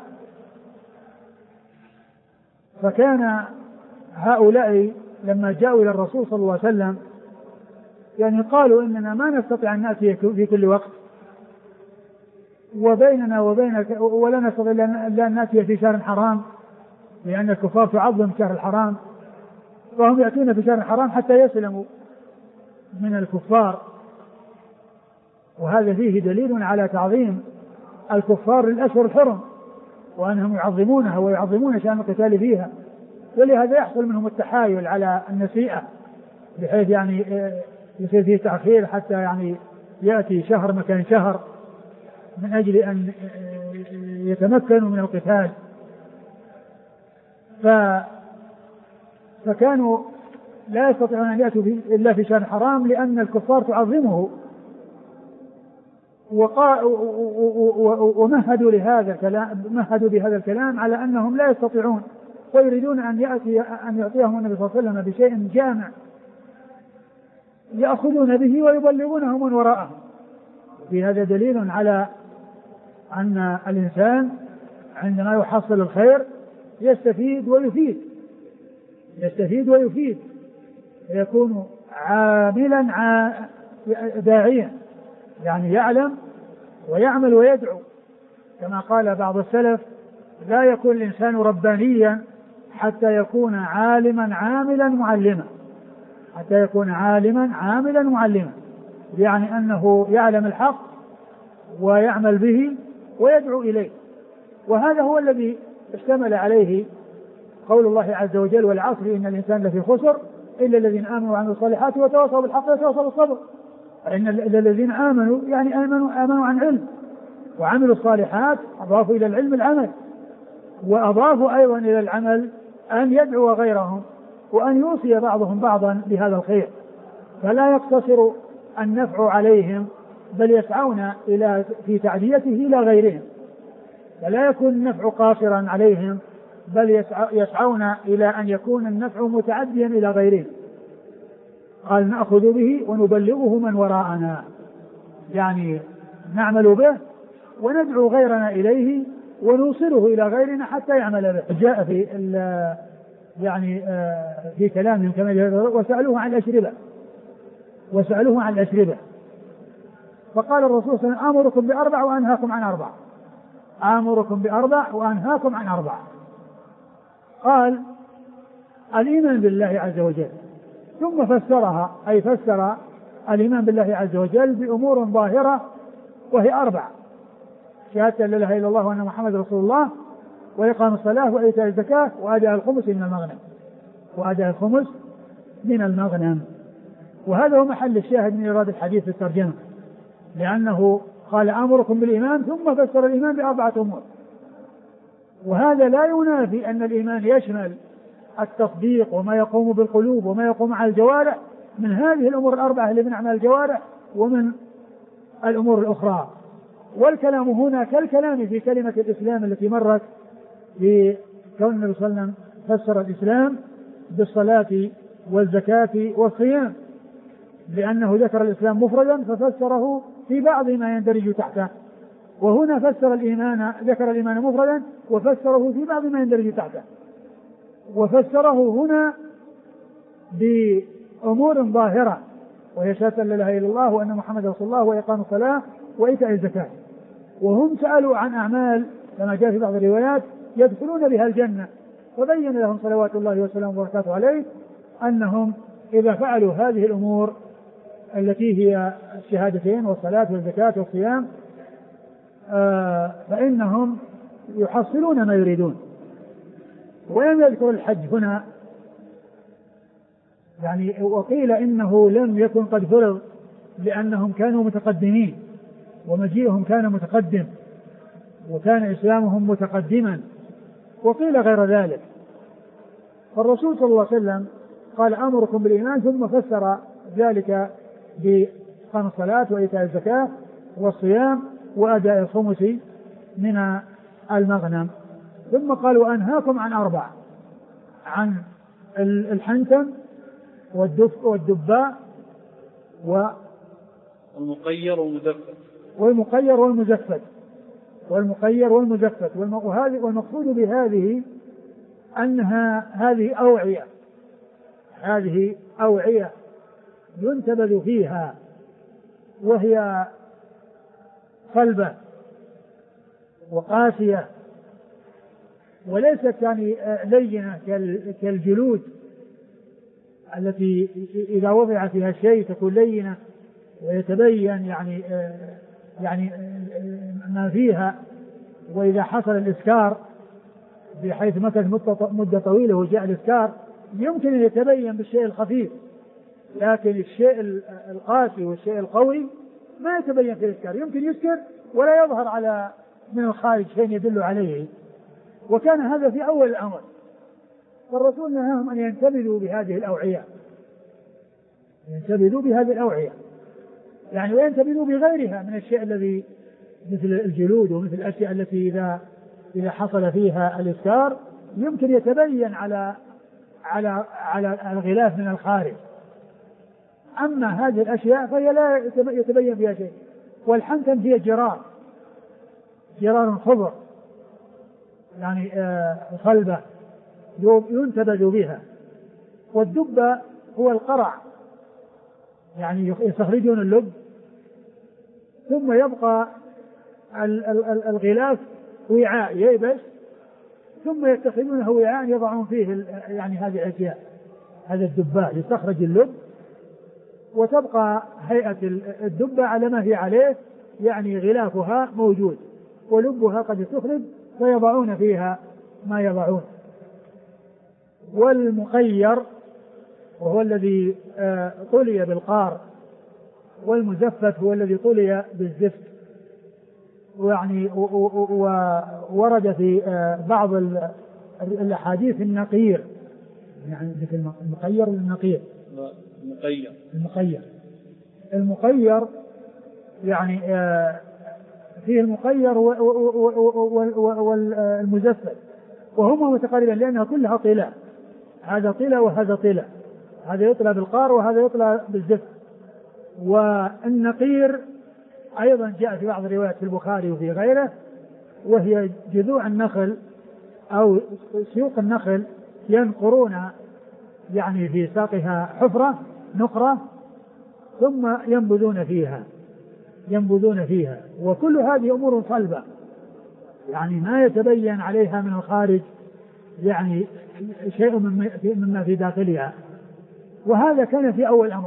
فكان هؤلاء لما جاءوا إلى الرسول صلى الله عليه وسلم يعني قالوا: إننا ما نستطيع أن نأتي في كل وقت، وبيننا وبينك ولا نستطيع أن نأتي في شهر حرام، لأن الكفار تعظم شهر الحرام، فهم يأتون في شهر الحرام حتى يسلموا، من الكفار، وهذا فيه دليل على تعظيم الكفار للأشهر الحرم، وأنهم يعظمونها ويعظمون شأن القتال فيها، ولهذا يحصل منهم التحايل على النسيئة، بحيث يعني يصير فيه تأخير حتى يعني يأتي شهر مكان شهر من أجل أن يتمكنوا من القتال. فكانوا لا يستطيعون أن يأتوا إلا في شهر حرام، لأن الكفار تعظمه، ومهدوا لهذا الكلام، مهدوا بهذا الكلام على أنهم لا يستطيعون، ويريدون أن يعطيهم النبي صلى الله عليه وسلم بشيء جامع يأخذون به ويبلغونه من وراءهم. في هذا دليل على أن الإنسان عندما يحصل الخير يستفيد ويفيد، يكون عاملا داعيا، يعني يعلم ويعمل ويدعو، كما قال بعض السلف: لا يكون الإنسان ربانيا حتى يكون عالما عاملا معلما، يعني أنه يعلم الحق ويعمل به ويدعو إليه. وهذا هو الذي اشتمل عليه قول الله عز وجل: والعصر إن الإنسان لفي خسر إلا الذين آمنوا وعملوا الصالحات وتواصوا بالحق وتواصوا بالصبر. إن الذين آمنوا يعني آمنوا عن علم، وعملوا الصالحات أضافوا إلى العلم العمل، وأضافوا أيضا إلى العمل أن يدعو غيرهم وأن يوصي بعضهم بعضا بهذا الخير، فلا يقتصر النفع عليهم بل يسعون في تعديته إلى غيرهم، فلا يكون النفع قاصرا عليهم بل يسعون إلى أن يكون النفع متعديا إلى غيرهم. قال: نأخذ به ونبلغه من وراءنا، يعني نعمل به وندعو غيرنا إليه ونوصله إلى غيرنا حتى يعمل به. جاء في في كلامهم كما وسألوه عن الأشربة، فقال الرسول صلى الله عليه وسلم: آمركم بأربع وأنهاكم عن أربع. قال: الإيمان بالله عز وجل، ثم فسرها، أي فسر الإيمان بالله عز وجل بأمور ظاهرة وهي أربع: شهادة لا إله إلا الله وأن محمد رسول الله، وإقام الصلاة، وإيتاء الزكاة، وأداء الخمس من المغنم. وهذا هو محل الشاهد من إيراد الحديث في الترجمة، لأنه قال: آمركم بالإيمان، ثم فسر الإيمان بأربعة أمور. وهذا لا ينافي أن الإيمان يشمل التصديق وما يقوم بالقلوب وما يقوم على الجوارح من هذه الأمور الأربعة اللي من أعمال الجوارح ومن الأمور الأخرى. والكلام هنا كالكلام في كلمة الإسلام التي مرت، في كون النبي صلى الله عليه وسلم فسر الإسلام بالصلاة والزكاة والصيام، لأنه ذكر الإسلام مفردا ففسره في بعض ما يندرج تحته، وهنا فسر الإيمان، ذكر الإيمان مفردا وفسره في بعض ما يندرج تحته، وفسره هنا بأمور ظاهرة وهي شهادة لا إله إلا الله وأن محمد رسول الله وإقام الصلاة وإيتاء الزكاة. وهم سألوا عن أعمال كما جاء في بعض الروايات يدخلون بها الجنة، فبين لهم صلوات الله وسلامه وبركاته عليه أنهم إذا فعلوا هذه الأمور التي هي الشهادتين والصلاة والزكاة والصيام فإنهم يحصلون ما يريدون. ولم يذكر الحج هنا، يعني وقيل إنه لم يكن قد فرض لأنهم كانوا متقدمين ومجيئهم كان متقدم وكان إسلامهم متقدما، وقيل غير ذلك. فالرسول صلى الله عليه وسلم قال: أمركم بالإيمان، ثم فسر ذلك بإقام الصلاة وإيتاء الزكاة والصيام وأداء الخمس من المغنم. ثم قال: وأنهاكم عن أربع: عن الحنتم والدباء والمقير والمزفت. والمقصود بهذه أنها هذه أوعية ينتبذ فيها، وهي صلبة وقاسية وليست يعني لينة كالجلود، التي إذا وضع فيها شيء تكون لينة ويتبين يعني ما فيها، وإذا حصل الإسكار بحيث مكث مدة طويلة وجاء الإسكار يمكن أن يتبين بالشيء الخفيف، لكن الشيء القاسي والشيء القوي ما يتبين في الإسكار، يمكن يسكر ولا يظهر على من الخارج شيء يدل عليه. وكان هذا في أول الأمر، فالرسول نهاهم أن ينتبذوا بهذه الأوعية، ينتبذوا بهذه الأوعية يعني، وينتبذوا بغيرها من الشيء الذي مثل الجلود ومثل الأشياء التي إذا حصل فيها الإسكار يمكن يتبين على الغلاف من الخارج. أما هذه الأشياء فهي لا يتبين فيها شيء. والحنتم هي جرار خضر يعني صلبة ينتبذ بها. والدب هو القرع يعني يستخرجون اللب ثم يبقى الغلاف وعاء ييبس ثم يتخذونه وعاء يضعون فيه يعني هذه الأشياء. هذا الدباء يستخرج اللب وتبقى هيئة الدبة على ما هي عليه، يعني غلافها موجود ولبها قد استخرج فيضعون فيها ما يضعون. والمقير وهو الذي طلي بالقار، والمزفت هو الذي طلي بالزفت. يعني وورد في بعض الأحاديث النقير، يعني المقير والنقير. المقير يعني فيه المقير والمزفت وهما متقاربان لأنها كلها طلاء، هذا طلاء وهذا طلاء، هذا يطلى بالقار وهذا يطلى بالزفت. والنقير أيضا جاء في بعض الروايات في البخاري وفي غيره، وهي جذوع النخل أو سيوق النخل ينقرون يعني في ساقها حفرة نقرة ثم ينبذون فيها. وكل هذه أمور صلبة يعني ما يتبين عليها من الخارج يعني شيء مما في داخلها. وهذا كان في أول الأمر،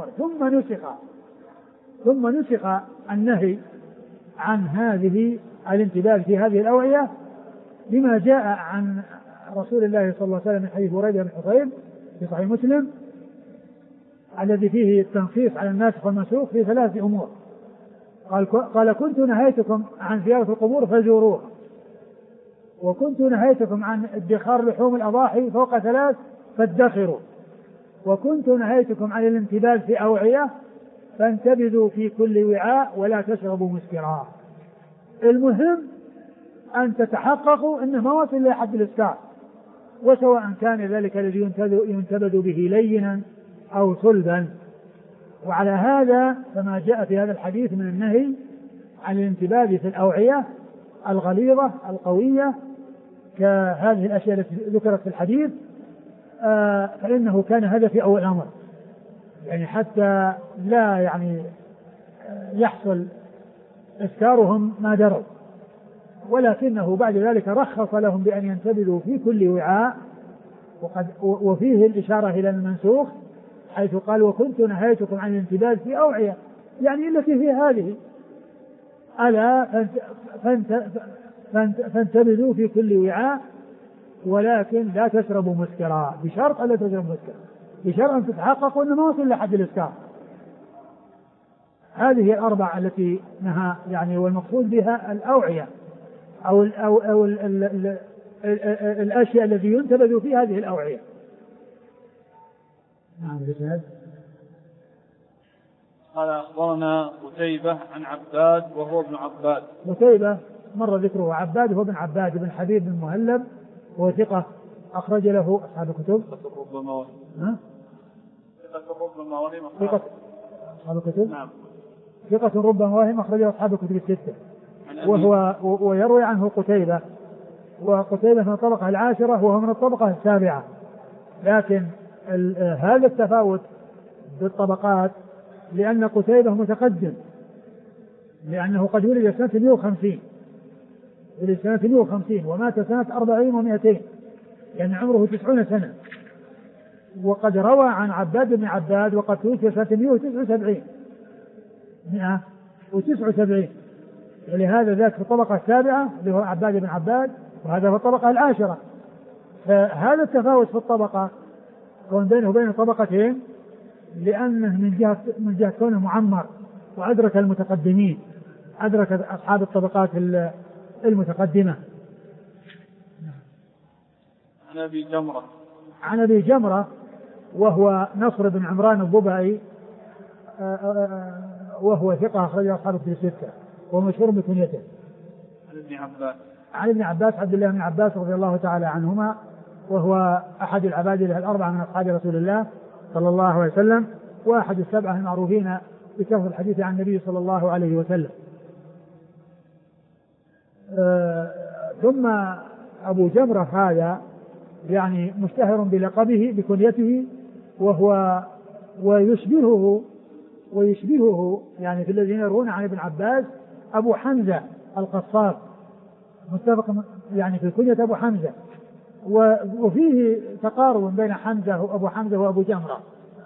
ثم نسخ النهي عن هذه الانتباه في هذه الأوعية لما جاء عن رسول الله صلى الله عليه وسلم من حديث بريدة بن حصيب في صحيح مسلم الذي فيه التنصيص على الناسخ والمنسوخ في 3 أمور. قال كنت نهيتكم عن زيارة القبور فزوروها، وكنت نهيتكم عن ادخار لحوم الأضاحي فوق 3 فادخروا، وكنت نهيتكم عن الانتباه في أوعية فانتبذوا في كل وعاء ولا تشربوا مسكرا. المهم أن تتحققوا أنه ما وصل إلى حد الإسكار، وسواء كان ذلك الذي ينتبذ به لينا أو صلبا. وعلى هذا فما جاء في هذا الحديث من النهي عن الانتباه في الأوعية الغليظة القوية كهذه الأشياء التي ذكرت في الحديث، فإنه كان هذا في أول الأمر يعني حتى لا يعني يحصل إسكارهم ما دروا، ولكنه بعد ذلك رخص لهم بأن ينتبذوا في كل وعاء. وفيه الإشارة إلى المنسوخ حيث قال وكنت نهيتكم عن الانتباه في أوعية، يعني التي في هذه ألا فانتبذوا في كل وعاء ولكن لا تشربوا مسكرا، بشرط ألا تشربوا مسكرا، بشرط أن تتحققوا أنه ما وصل لحد الإسكار. هذه الأربع التي نهى يعني، والمقصود بها الأوعية أو الأشياء التي ينتبذ في هذه الأوعية. نعم. قال أخبرنا قتيبة عن عباد وهو ابن عباد. قتيبة مر ذكره، عباد هو ابن عباد بن حبيب بن مهلب وهو ثقة أخرج له أصحاب الكتب. ثقة أصحاب الكتب. نعم. ثقة ربما وهم أخرجه أصحاب الكتب 6. ويروي عنه قتيبة، وقتيبة من الطبقة 10 وهو من الطبقة 7، لكن هذا التفاوت بالطبقات لأن قتيبة متقدم، لأنه قد ولد سنة 150 ومات سنة 40 و200، يعني عمره 90 سنة، وقد روى عن عباد بن عباد وقد توفي سنة 179 ولهذا ذاك في الطبقة السابعة اللي هو عباد بن عباد، وهذا في الطبقة العاشرة. فهذا التفاوت في الطبقة كون بينه وبين طبقتين لأنه من جهة كونه معمر وأدرك المتقدمين، أدرك أصحاب الطبقات المتقدمة. عن أبي جمرة وهو نصر بن عمران الضبعي وهو ثقة أخرج أصحاب الكتب الستة ومشهور بكنيته. عن ابن عباس عبد الله بن عباس رضي الله تعالى عنهما، وهو أحد العبادلة الأربعة من أصحاب رسول الله صلى الله عليه وسلم، وأحد السبعة المعروفين بكثرة الحديث عن النبي صلى الله عليه وسلم. ثم أبو جمرة هذا يعني مشتهر بلقبه بكنيته، وهو ويشبهه يعني في الذين يروون عن ابن عباس أبو حمزة القصاب، متفق يعني في كنية أبو حمزة، وفيه تقارب بين أبو حمزة وأبو جمرة،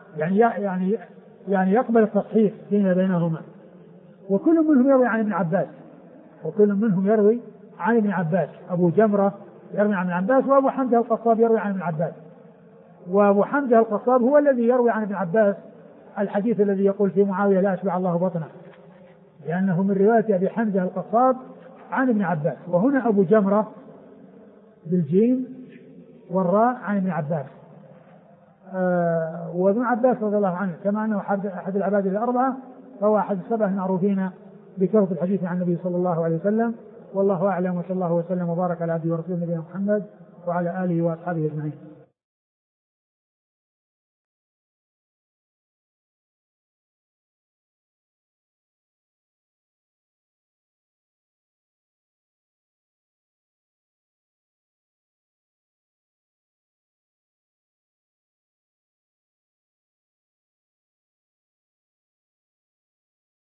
يعني يقبل التصحيح فيما بينهما، وكل منهم يروي عن ابن عباس، أبو جمرة يروي عن ابن عباس، وأبو حمزة القصاب يروي عن ابن عباس. وأبو حمزة القصاب هو الذي يروي عن ابن عباس الحديث الذي يقول في معاوية لا أشبع الله بطنه، لأنه من رواية أبي حمزة القصاب عن ابن عباس. وهنا أبو جمرة بالجيم والراء عن ابن عباس. وابن عباس رضي الله عنه كما أنه أحد العباد الأربعة فهو أحد السبعة المعروفين بكثرة الحديث عن النبي صلى الله عليه وسلم. والله أعلم، وصلى الله وسلم وبارك على عبده ورسوله نبينا محمد وعلى آله وأصحابه أجمعين.